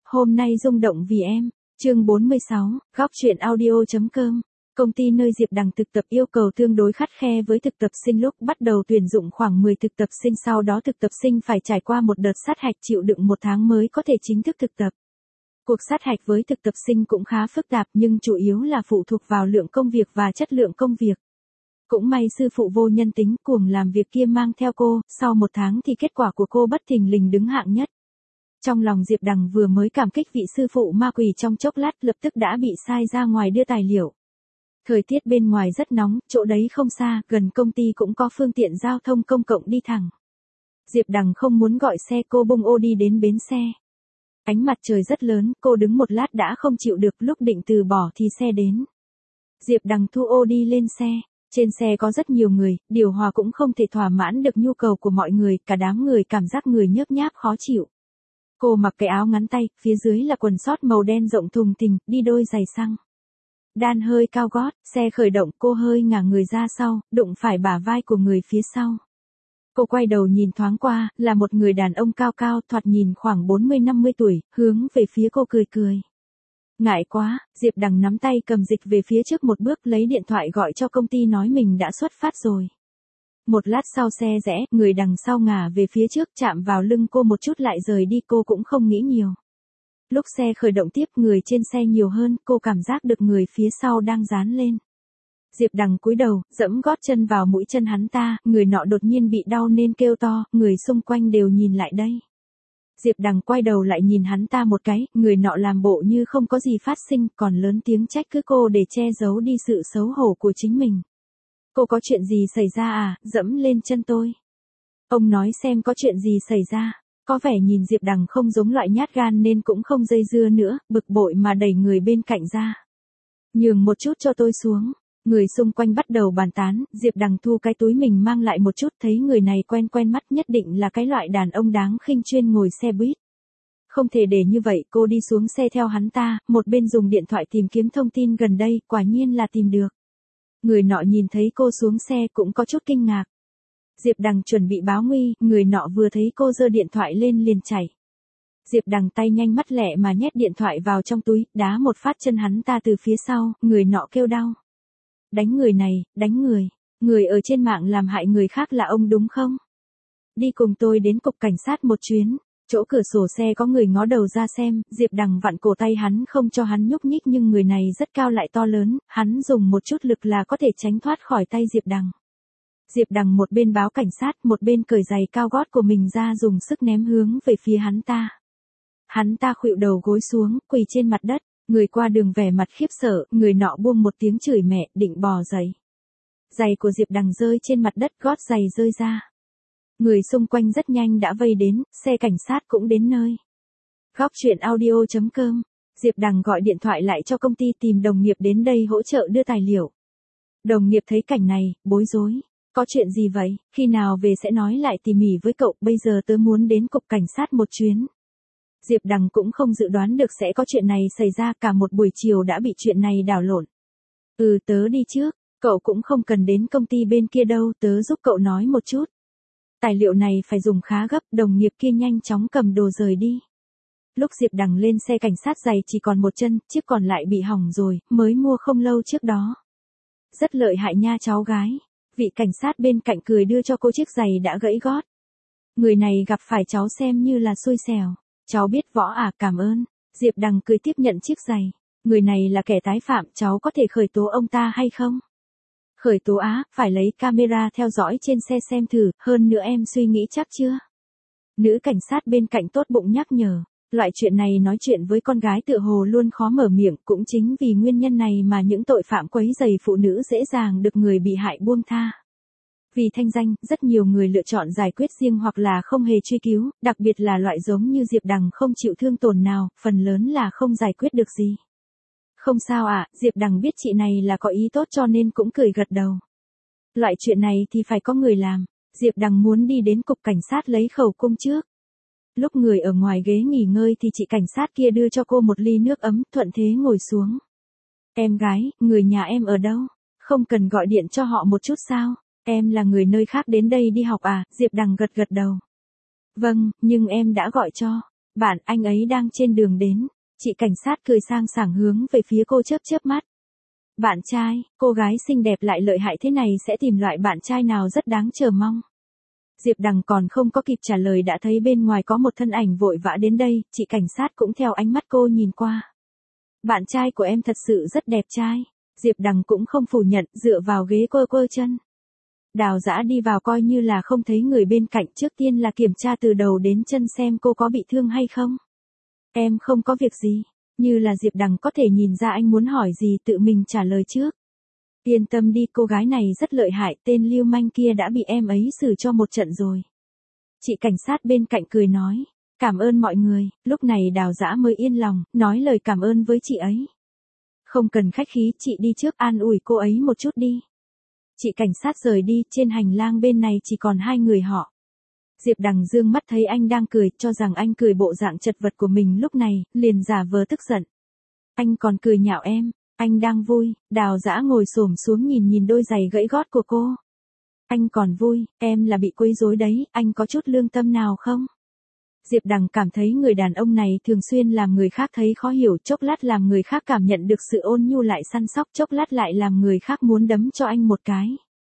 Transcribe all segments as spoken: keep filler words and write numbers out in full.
Hôm nay rung động vì em. Chương bốn mươi sáu, góc truyện audio.com. Công ty nơi Diệp Đằng thực tập yêu cầu tương đối khắt khe với thực tập sinh lúc bắt đầu tuyển dụng khoảng mười thực tập sinh, sau đó thực tập sinh phải trải qua một đợt sát hạch chịu đựng một tháng mới có thể chính thức thực tập. Cuộc sát hạch với thực tập sinh cũng khá phức tạp nhưng chủ yếu là phụ thuộc vào lượng công việc và chất lượng công việc. Cũng may sư phụ vô nhân tính cuồng làm việc kia mang theo cô, sau một tháng thì kết quả của cô bất thình lình đứng hạng nhất. Trong lòng Diệp Đằng vừa mới cảm kích vị sư phụ ma quỷ trong chốc lát lập tức đã bị sai ra ngoài đưa tài liệu. Thời tiết bên ngoài rất nóng, chỗ đấy không xa, gần công ty cũng có phương tiện giao thông công cộng đi thẳng. Diệp Đằng không muốn gọi xe, cô bung ô đi đến bến xe. Ánh mặt trời rất lớn, cô đứng một lát đã không chịu được, lúc định từ bỏ thì xe đến. Diệp Đằng thu ô đi lên xe. Trên xe có rất nhiều người, điều hòa cũng không thể thỏa mãn được nhu cầu của mọi người, cả đám người cảm giác người nhớp nháp khó chịu. Cô mặc cái áo ngắn tay, phía dưới là quần sót màu đen rộng thùng thình, đi đôi giày xăng. Đan hơi cao gót, xe khởi động, cô hơi ngả người ra sau, đụng phải bả vai của người phía sau. Cô quay đầu nhìn thoáng qua, là một người đàn ông cao cao, thoạt nhìn khoảng bốn mươi năm mươi tuổi, hướng về phía cô cười cười. Ngại quá, Diệp Đằng nắm tay cầm dịch về phía trước một bước, lấy điện thoại gọi cho công ty nói mình đã xuất phát rồi. Một lát sau xe rẽ, người đằng sau ngả về phía trước chạm vào lưng cô một chút lại rời đi, cô cũng không nghĩ nhiều. Lúc xe khởi động tiếp, người trên xe nhiều hơn, cô cảm giác được người phía sau đang dán lên. Diệp Đằng cúi đầu, dẫm gót chân vào mũi chân hắn ta, người nọ đột nhiên bị đau nên kêu to, người xung quanh đều nhìn lại đây. Diệp Đằng quay đầu lại nhìn hắn ta một cái, người nọ làm bộ như không có gì phát sinh, còn lớn tiếng trách cứ cô để che giấu đi sự xấu hổ của chính mình. Cô có chuyện gì xảy ra à, dẫm lên chân tôi. Ông nói xem có chuyện gì xảy ra. Có vẻ nhìn Diệp Đằng không giống loại nhát gan nên cũng không dây dưa nữa, bực bội mà đẩy người bên cạnh ra. Nhường một chút cho tôi xuống. Người xung quanh bắt đầu bàn tán, Diệp Đằng thu cái túi mình mang lại một chút, thấy người này quen quen mắt, nhất định là cái loại đàn ông đáng khinh chuyên ngồi xe buýt. Không thể để như vậy, cô đi xuống xe theo hắn ta, một bên dùng điện thoại tìm kiếm thông tin gần đây, quả nhiên là tìm được. Người nọ nhìn thấy cô xuống xe cũng có chút kinh ngạc. Diệp Đằng chuẩn bị báo nguy, người nọ vừa thấy cô giơ điện thoại lên liền chạy. Diệp Đằng tay nhanh mắt lẹ mà nhét điện thoại vào trong túi, đá một phát chân hắn ta từ phía sau, người nọ kêu đau. Đánh người này, đánh người. Người ở trên mạng làm hại người khác là ông đúng không? Đi cùng tôi đến cục cảnh sát một chuyến. Chỗ cửa sổ xe có người ngó đầu ra xem, Diệp Đằng vặn cổ tay hắn không cho hắn nhúc nhích, nhưng người này rất cao lại to lớn, hắn dùng một chút lực là có thể tránh thoát khỏi tay Diệp Đằng. Diệp Đằng một bên báo cảnh sát, một bên cởi giày cao gót của mình ra dùng sức ném hướng về phía hắn ta. Hắn ta khuỵu đầu gối xuống, quỳ trên mặt đất. Người qua đường vẻ mặt khiếp sợ, người nọ buông một tiếng chửi mẹ, định bò dậy. Giày của Diệp Đằng rơi trên mặt đất, gót giày rơi ra. Người xung quanh rất nhanh đã vây đến, xe cảnh sát cũng đến nơi. Góc truyện audio.com. Diệp Đằng gọi điện thoại lại cho công ty tìm đồng nghiệp đến đây hỗ trợ đưa tài liệu. Đồng nghiệp thấy cảnh này, bối rối. Có chuyện gì vậy, khi nào về sẽ nói lại tỉ mỉ với cậu, bây giờ tớ muốn đến cục cảnh sát một chuyến. Diệp Đằng cũng không dự đoán được sẽ có chuyện này xảy ra, cả một buổi chiều đã bị chuyện này đảo lộn. Ừ, tớ đi trước, cậu cũng không cần đến công ty bên kia đâu, tớ giúp cậu nói một chút. Tài liệu này phải dùng khá gấp, đồng nghiệp kia nhanh chóng cầm đồ rời đi. Lúc Diệp Đằng lên xe cảnh sát, giày chỉ còn một chân, chiếc còn lại bị hỏng rồi, mới mua không lâu trước đó. Rất lợi hại nha cháu gái. Vị cảnh sát bên cạnh cười đưa cho cô chiếc giày đã gãy gót. Người này gặp phải cháu xem như là xui xẻo. Cháu biết võ à, cảm ơn. Diệp Đằng cười tiếp nhận chiếc giày. Người này là kẻ tái phạm, cháu có thể khởi tố ông ta hay không? Khởi tố á, phải lấy camera theo dõi trên xe xem thử, hơn nữa em suy nghĩ chắc chưa? Nữ cảnh sát bên cạnh tốt bụng nhắc nhở. Loại chuyện này nói chuyện với con gái tựa hồ luôn khó mở miệng, cũng chính vì nguyên nhân này mà những tội phạm quấy rầy phụ nữ dễ dàng được người bị hại buông tha. Vì thanh danh, rất nhiều người lựa chọn giải quyết riêng hoặc là không hề truy cứu, đặc biệt là loại giống như Diệp Đằng không chịu thương tổn nào, phần lớn là không giải quyết được gì. Không sao ạ, à, Diệp Đằng biết chị này là có ý tốt cho nên cũng cười gật đầu. Loại chuyện này thì phải có người làm. Diệp Đằng muốn đi đến cục cảnh sát lấy khẩu cung trước. Lúc người ở ngoài ghế nghỉ ngơi thì chị cảnh sát kia đưa cho cô một ly nước ấm, thuận thế ngồi xuống. Em gái, người nhà em ở đâu? Không cần gọi điện cho họ một chút sao? Em là người nơi khác đến đây đi học à? Diệp Đằng gật gật đầu. Vâng, nhưng em đã gọi cho. Bạn, anh ấy đang trên đường đến. Chị cảnh sát cười sang sảng hướng về phía cô chớp chớp mắt. Bạn trai, cô gái xinh đẹp lại lợi hại thế này sẽ tìm loại bạn trai nào rất đáng chờ mong. Diệp Đằng còn không có kịp trả lời đã thấy bên ngoài có một thân ảnh vội vã đến đây, chị cảnh sát cũng theo ánh mắt cô nhìn qua. Bạn trai của em thật sự rất đẹp trai. Diệp Đằng cũng không phủ nhận, dựa vào ghế quơ quơ chân. Đào Dã đi vào coi như là không thấy người bên cạnh, trước tiên là kiểm tra từ đầu đến chân xem cô có bị thương hay không. Em không có việc gì. Như là Diệp Đằng có thể nhìn ra anh muốn hỏi gì tự mình trả lời trước. Yên tâm đi, cô gái này rất lợi hại, tên lưu manh kia đã bị em ấy xử cho một trận rồi. Chị cảnh sát bên cạnh cười nói. Cảm ơn mọi người. Lúc này Đào Dã mới yên lòng, nói lời cảm ơn với chị ấy. Không cần khách khí, chị đi trước an ủi cô ấy một chút đi. Chị cảnh sát rời đi, trên hành lang bên này chỉ còn hai người họ. Diệp Đằng dương mắt thấy anh đang cười, cho rằng anh cười bộ dạng chật vật của mình lúc này, liền giả vờ tức giận. Anh còn cười nhạo em, anh đang vui. Đào Dã ngồi xổm xuống nhìn nhìn đôi giày gãy gót của cô. Anh còn vui, em là bị quấy rối đấy, anh có chút lương tâm nào không? Diệp Đằng cảm thấy người đàn ông này thường xuyên làm người khác thấy khó hiểu, chốc lát làm người khác cảm nhận được sự ôn nhu lại săn sóc, chốc lát lại làm người khác muốn đấm cho anh một cái.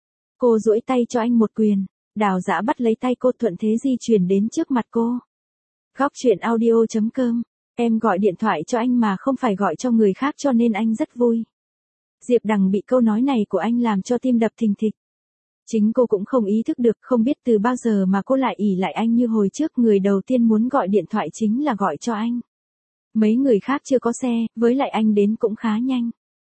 Cô duỗi tay cho anh một quyền, Đào Dã bắt lấy tay cô thuận thế di chuyển đến trước mặt cô. Góc truyện audio chấm com, em gọi điện thoại cho anh mà không phải gọi cho người khác cho nên anh rất vui. Diệp Đằng bị câu nói này của anh làm cho tim đập thình thịch. Chính cô cũng không ý thức được, không biết từ bao giờ mà cô lại ỷ lại anh như hồi trước, người đầu tiên muốn gọi điện thoại chính là gọi cho anh. Mấy người khác chưa có xe, với lại anh đến cũng khá nhanh.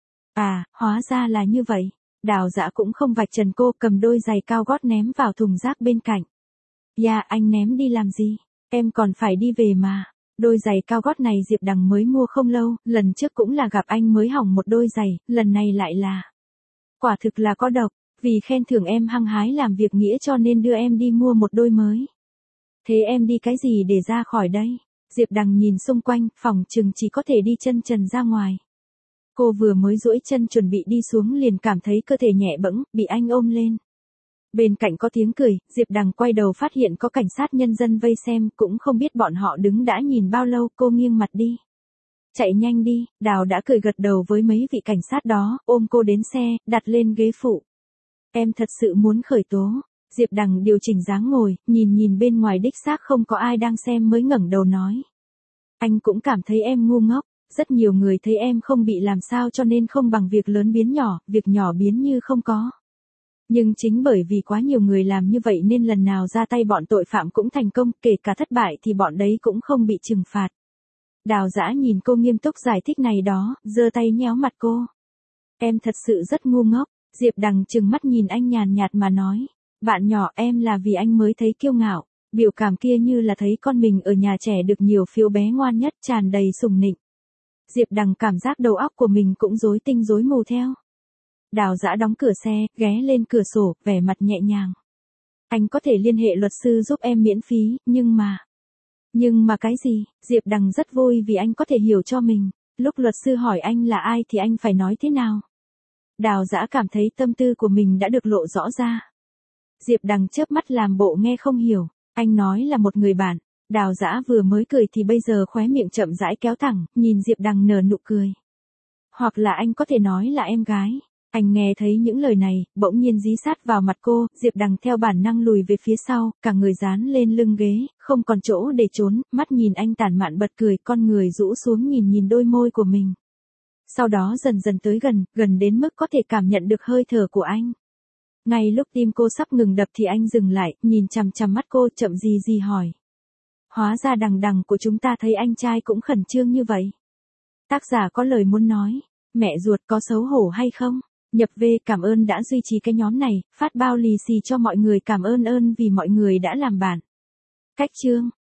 À, hóa ra là như vậy. Đào Dã cũng không vạch trần cô, cầm đôi giày cao gót ném vào thùng rác bên cạnh. Dạ, anh ném đi làm gì? Em còn phải đi về mà. Đôi giày cao gót này Diệp Đằng mới mua không lâu, lần trước cũng là gặp anh mới hỏng một đôi giày, lần này lại là. Quả thực là có độc. Vì khen thưởng em hăng hái làm việc nghĩa cho nên đưa em đi mua một đôi mới. Thế em đi cái gì để ra khỏi đây? Diệp Đằng nhìn xung quanh, phòng chừng chỉ có thể đi chân trần ra ngoài. Cô vừa mới duỗi chân chuẩn bị đi xuống liền cảm thấy cơ thể nhẹ bẫng, bị anh ôm lên. Bên cạnh có tiếng cười, Diệp Đằng quay đầu phát hiện có cảnh sát nhân dân vây xem, cũng không biết bọn họ đứng đã nhìn bao lâu, cô nghiêng mặt đi. Chạy nhanh đi, Đào đã cười gật đầu với mấy vị cảnh sát đó, ôm cô đến xe, đặt lên ghế phụ. Em thật sự muốn khởi tố. Diệp Đằng điều chỉnh dáng ngồi, nhìn nhìn bên ngoài đích xác không có ai đang xem mới ngẩng đầu nói. Anh cũng cảm thấy em ngu ngốc, rất nhiều người thấy em không bị làm sao cho nên không bằng việc lớn biến nhỏ, việc nhỏ biến như không có. Nhưng chính bởi vì quá nhiều người làm như vậy nên lần nào ra tay bọn tội phạm cũng thành công, kể cả thất bại thì bọn đấy cũng không bị trừng phạt. Đào Dã nhìn cô nghiêm túc giải thích này đó, giơ tay nhéo mặt cô. Em thật sự rất ngu ngốc. Diệp Đằng trừng mắt nhìn anh nhàn nhạt mà nói. Bạn nhỏ, em là vì anh mới thấy kiêu ngạo. Biểu cảm kia như là thấy con mình ở nhà trẻ được nhiều phiếu bé ngoan nhất, tràn đầy sùng nịnh. Diệp Đằng cảm giác đầu óc của mình cũng rối tinh rối mù theo. Đào Dã đóng cửa xe, ghé lên cửa sổ, vẻ mặt nhẹ nhàng. Anh có thể liên hệ luật sư giúp em miễn phí, nhưng mà... Nhưng mà cái gì? Diệp Đằng rất vui vì anh có thể hiểu cho mình. Lúc luật sư hỏi anh là ai thì anh phải nói thế nào? Đào Dã cảm thấy tâm tư của mình đã được lộ rõ ra. Diệp Đằng chớp mắt làm bộ nghe không hiểu. Anh nói là một người bạn. Đào Dã vừa mới cười thì bây giờ khóe miệng chậm rãi kéo thẳng, nhìn Diệp Đằng nở nụ cười. Hoặc là anh có thể nói là em gái. Anh nghe thấy những lời này, bỗng nhiên dí sát vào mặt cô, Diệp Đằng theo bản năng lùi về phía sau, cả người dán lên lưng ghế, không còn chỗ để trốn, mắt nhìn anh tản mạn bật cười, con người rũ xuống nhìn nhìn đôi môi của mình. Sau đó dần dần tới gần, gần đến mức có thể cảm nhận được hơi thở của anh. Ngay lúc tim cô sắp ngừng đập thì anh dừng lại, nhìn chằm chằm mắt cô, chậm gì gì hỏi. Hóa ra đằng đằng của chúng ta thấy anh trai cũng khẩn trương như vậy. Tác giả có lời muốn nói, mẹ ruột có xấu hổ hay không? Nhập về cảm ơn đã duy trì cái nhóm này, phát bao lì xì cho mọi người, cảm ơn ơn vì mọi người đã làm bạn. Cách chương